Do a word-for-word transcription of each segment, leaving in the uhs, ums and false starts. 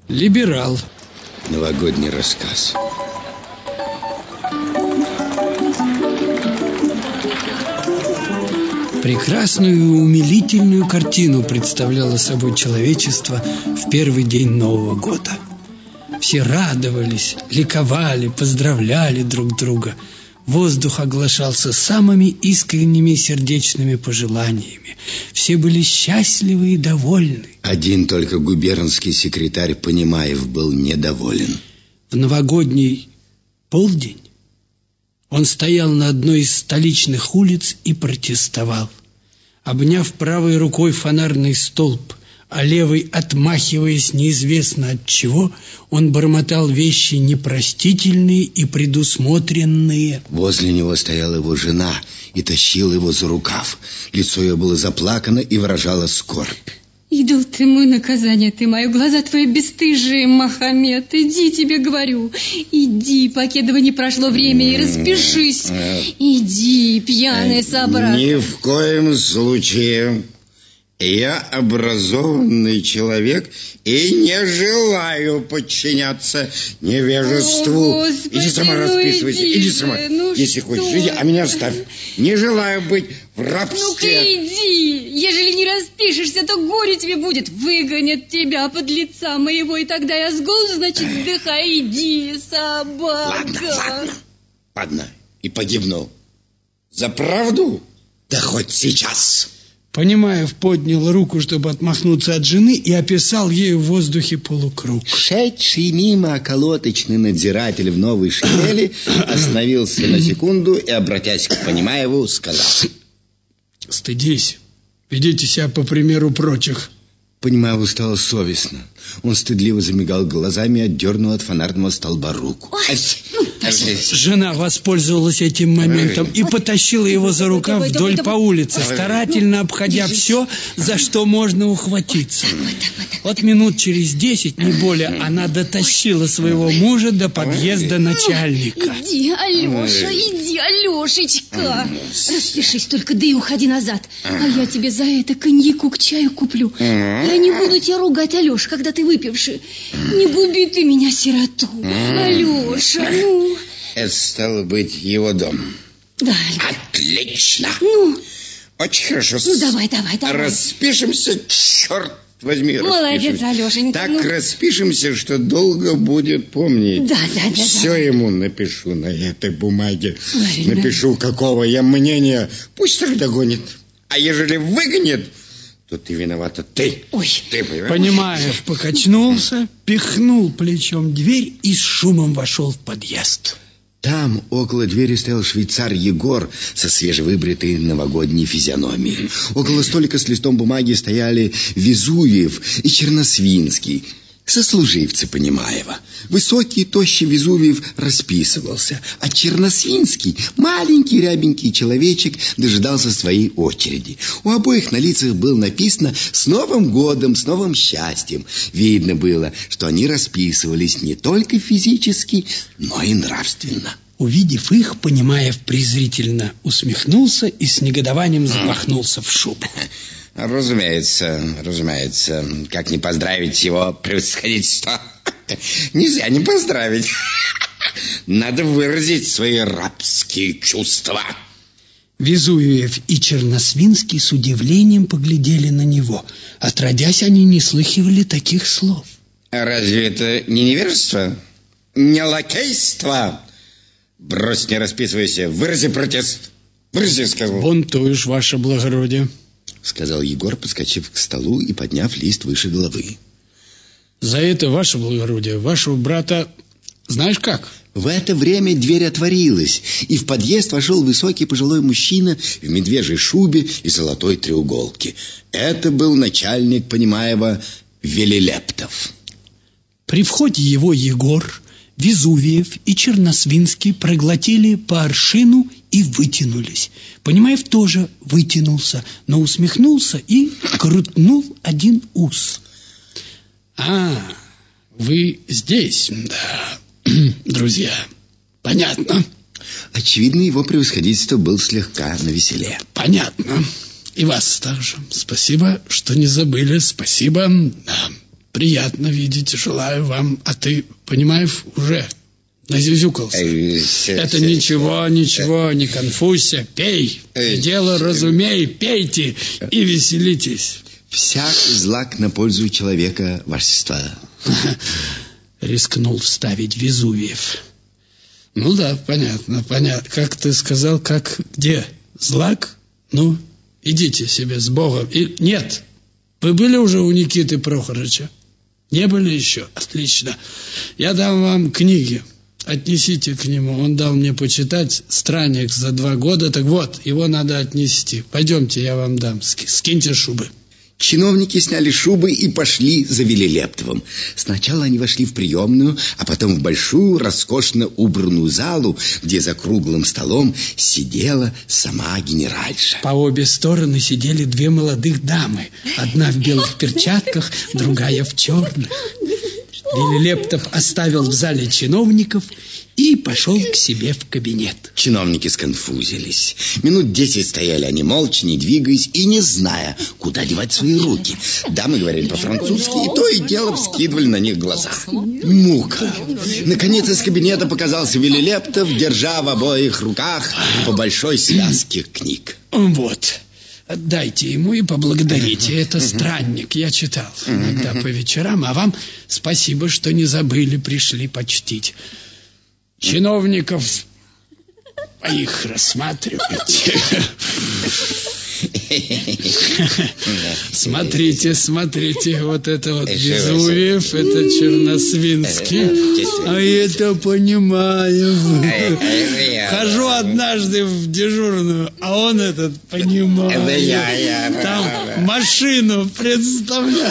Либерал. Новогодний рассказ. Прекрасную и умилительную картину представляло собой человечество в первый день Нового года. Все радовались, ликовали, поздравляли друг друга. Воздух оглашался самыми искренними сердечными пожеланиями. Все были счастливы и довольны. Один только губернский секретарь Понимаев был недоволен. В новогодний полдень он стоял на одной из столичных улиц и протестовал. Обняв правой рукой фонарный столб, а левой, отмахиваясь неизвестно от чего, он бормотал вещи непростительные и предусмотренные. Возле него стояла его жена и тащила его за рукав. Лицо ее было заплакано и выражало скорбь. Идол ты мой, наказание ты мое, глаза твои бесстыжие, Мохаммед, иди, тебе говорю, иди, покедово не прошло время, и распишись, иди, пьяная собака. Ни в коем случае. Я образованный человек и не желаю подчиняться невежеству. О, Господи, иди сама ну расписывайся, иди, иди сама, ну если что? хочешь, иди, а меня оставь. Не желаю быть в рабстве. Ну-ка иди, ежели не распишешься, то горе тебе будет. Выгонят тебя под лица моего, и тогда я с голоду, значит, вздыхай, иди, собака. Ладно, ладно, ладно, и погибну. За правду? Да хоть сейчас. Понимаев поднял руку, чтобы отмахнуться от жены, и описал ею в воздухе полукруг. Шедший мимо околоточный надзиратель в новой шинели остановился на секунду и, обратясь к Понимаеву, сказал: «Стыдись, ведите себя по примеру прочих». Понимаеву стало совестно. Он стыдливо замигал глазами и отдернул от фонарного столба руку. Ой, Жена воспользовалась этим моментом и потащила его за рукав вдоль по улице, старательно обходя все, за что можно ухватиться. Вот минут через десять, не более, она дотащила своего мужа до подъезда начальника. Иди, Алеша, иди, Алешечка. Распишись только, да и уходи назад. А я тебе за это коньяку к чаю куплю. Я не буду тебя ругать, Алеша, когда ты выпивший. Не губи ты меня, сироту. Алеша, ну... Это стало быть его дом. Да, Алеша. Отлично. Ну? Очень хорошо. Ну, давай, давай, давай. Распишемся, черт возьми. Молодец, Алешенька. Так ну... распишемся, что долго будет помнить. Да, да, да. Все да. ему напишу на этой бумаге. Правильно. Напишу, какого я мнения. Пусть тогда гонит. А ежели выгонит, то ты виновата, ты. Ой. Ты, понимаешь? Понимаев покачнулся, пихнул плечом дверь и с шумом вошел в подъезд. Там около двери стоял швейцар Егор со свежевыбритой новогодней физиономией. Около столика с листом бумаги стояли Везувиев и Черносвинский, сослуживцы Понимаева. Высокий, тощий Везувиев расписывался, а Черносвинский, маленький рябенький человечек, дожидался своей очереди. У обоих на лицах было написано «С Новым годом, с новым счастьем». Видно было, что они расписывались не только физически, но и нравственно. Увидев их, Понимаев презрительно усмехнулся и с негодованием запахнулся в шубу. Разумеется, разумеется. Как не поздравить его превосходительство? Нельзя не поздравить. Надо выразить свои рабские чувства. Везувиев и Черносвинский с удивлением поглядели на него. Отродясь, они не слыхивали таких слов. А разве это не невежество? Не лакейство? Брось, не расписывайся. Вырази протест. Вырази, сказал. Бунтуешь, ваше благородие, сказал Егор, подскочив к столу и подняв лист выше головы. За это, ваше благородие, вашего брата... Знаешь как? В это время дверь отворилась, и в подъезд вошел высокий пожилой мужчина в медвежьей шубе и золотой треуголке. Это был начальник Понимаева Велилептов. При входе его Егор, Везувиев и Черносвинский проглотили по аршину и вытянулись. Понимаев тоже вытянулся, но усмехнулся и крутнул один ус. «А, вы здесь, да, друзья, понятно». Очевидно, его превосходительство был слегка навеселе. «Понятно. И вас также. Спасибо, что не забыли. Спасибо. Да. Приятно видеть, желаю вам. А ты, понимаешь, уже назюзюкался. Это ничего, ничего, не конфузься. Пей, дело разумей, пейте и веселитесь. Всяк злак на пользу человека, вашество. Рискнул вставить Везувиев. Ну да, понятно, понятно. Как ты сказал, как, где? Злак? Ну, идите себе с Богом. И нет, вы были уже у Никиты Прохорыча? Не были еще? Отлично. Я дам вам книги. Отнесите к нему. Он дал мне почитать «Странник» за два года. Так вот, его надо отнести. Пойдемте, я вам дам. Скиньте шубы. Чиновники сняли шубы и пошли за Велилептовым. Сначала они вошли в приемную, а потом в большую, роскошно убранную залу, где за круглым столом сидела сама генеральша. По обе стороны сидели две молодых дамы. Одна в белых перчатках, другая в черных. Велилептов оставил в зале чиновников и пошел к себе в кабинет. Чиновники сконфузились. Минут десять стояли они молча, не двигаясь и не зная, куда девать свои руки. Дамы говорили по-французски, и то и дело вскидывали на них глаза. Мука. Наконец из кабинета показался Велилептов, держа в обоих руках по большой связке книг. Вот. Отдайте ему и поблагодарите. Это «Странник», я читал иногда по вечерам. А вам спасибо, что не забыли, пришли почтить. Чиновников их рассматривайте. Смотрите, смотрите, вот это вот Везувиев, это Черносвинский. А это понимаю. Хожу однажды в дежурную, а он этот понимает. Там машину представляю.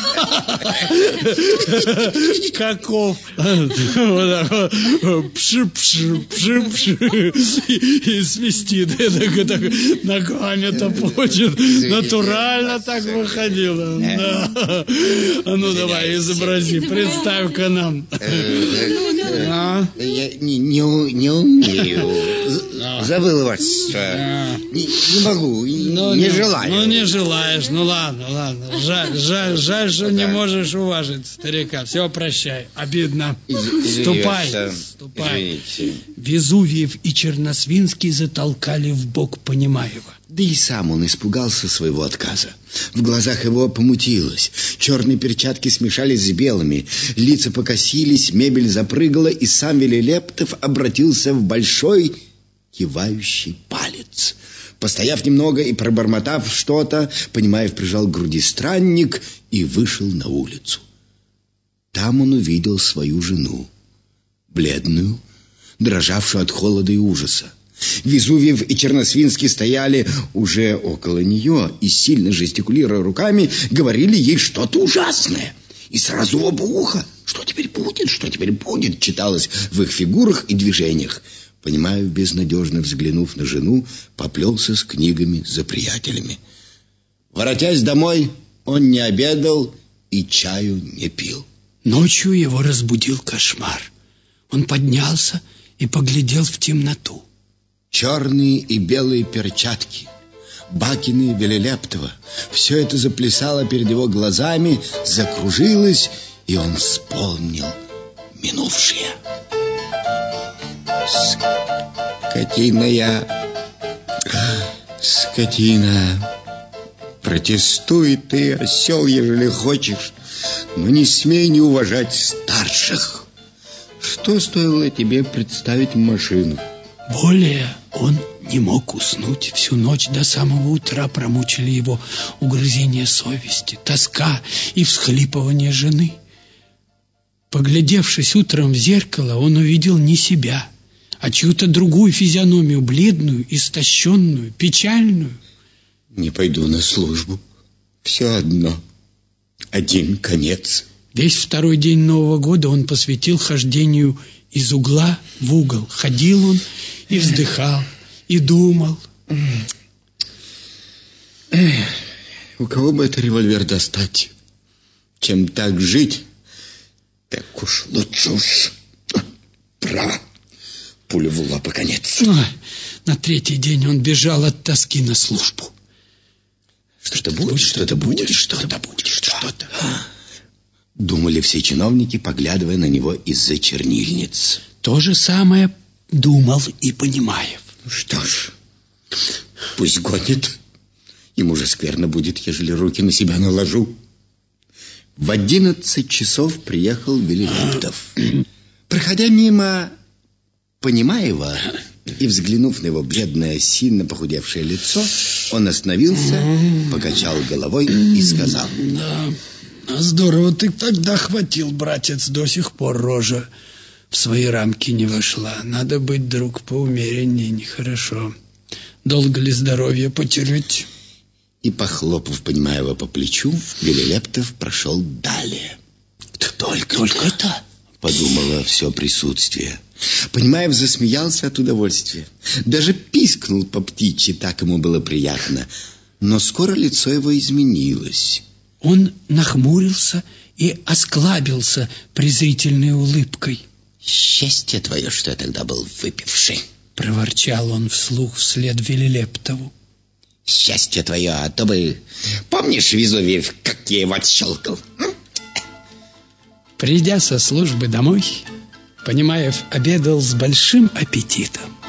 Каков. Вот так вот. Пши-пши, пши-пши. И свистит. Это ногами топочет. Натурально так выходило. Да. А ну давай, изобрази. Представь-ка нам. Я не, не, не умею. Забыл вас. Не, не могу. Ну, не не желаю. Ну, не желаешь. Ну, ладно, ладно. Жаль, жаль, жаль, что не можешь уважить старика. Все, прощай. Обидно. Ступай. Ступай. Везувиев и Черносвинский затолкали в бок Понимаева. Да и сам он испугался своего отказа. В глазах его помутилось. Черные перчатки смешались с белыми. Лица покосились, мебель запрыгала, и сам Велилептов обратился в большой кивающий палец. Постояв немного и пробормотав что-то, Понимаев прижал к груди странник и вышел на улицу. Там он увидел свою жену, бледную, дрожавшую от холода и ужаса. Везувиев и Черносвинский стояли уже около нее и, сильно жестикулируя руками, говорили ей что-то ужасное. И сразу оба уха. Что теперь будет, что теперь будет, читалось в их фигурах и движениях. Понимаев, безнадежно взглянув на жену, поплелся с книгами за приятелями. Воротясь домой, он не обедал и чаю не пил. Ночью его разбудил кошмар. Он поднялся и поглядел в темноту. Черные и белые перчатки, бакины Велилептова. Все это заплясало перед его глазами, закружилось, и он вспомнил минувшее. Скотина я, скотина. Протестуй ты, осел, ежели хочешь, но не смей не уважать старших. Что стоило тебе представить машину? Более он не мог уснуть. Всю ночь до самого утра промучили его угрызения совести, тоска и всхлипывание жены. Поглядевшись утром в зеркало, он увидел не себя, а чью-то другую физиономию, бледную, истощенную, печальную. Не пойду на службу. Все одно. Один конец. Весь второй день Нового года он посвятил хождению из угла в угол. Ходил он и вздыхал, и думал. У кого бы это револьвер достать? Чем так жить, так уж лучше уж. Право. Пуля в лоб, конец. Ой, на третий день он бежал от тоски на службу. Что-то будет, что-то будет, что-то будет, что-то. Думали все чиновники, поглядывая на него из-за чернильниц. То же самое думал и Понимаев. Ну что ж, пусть гонит. Ему же скверно будет, ежели руки на себя наложу. В одиннадцать часов приехал Велилептов. Проходя мимо Понимаева и взглянув на его бледное, сильно похудевшее лицо, он остановился, покачал головой и сказал: Да, здорово ты тогда хватил, братец, до сих пор рожа в свои рамки не вошла. Надо быть, друг, поумереннее, нехорошо. Долго ли здоровье потерять? И, похлопав Понимаева по плечу, Велилептов прошел далее. Только, Только это? Подумало все присутствие. Понимаев засмеялся от удовольствия. Даже пискнул по птичьи, так ему было приятно. Но скоро лицо его изменилось. Он нахмурился и осклабился презрительной улыбкой. «Счастье твое, что я тогда был выпивший!» Проворчал он вслух вслед Велилептову. «Счастье твое, а то бы... Помнишь, Везувиев, как я его отщелкал?» Придя со службы домой, Понимаев обедал с большим аппетитом.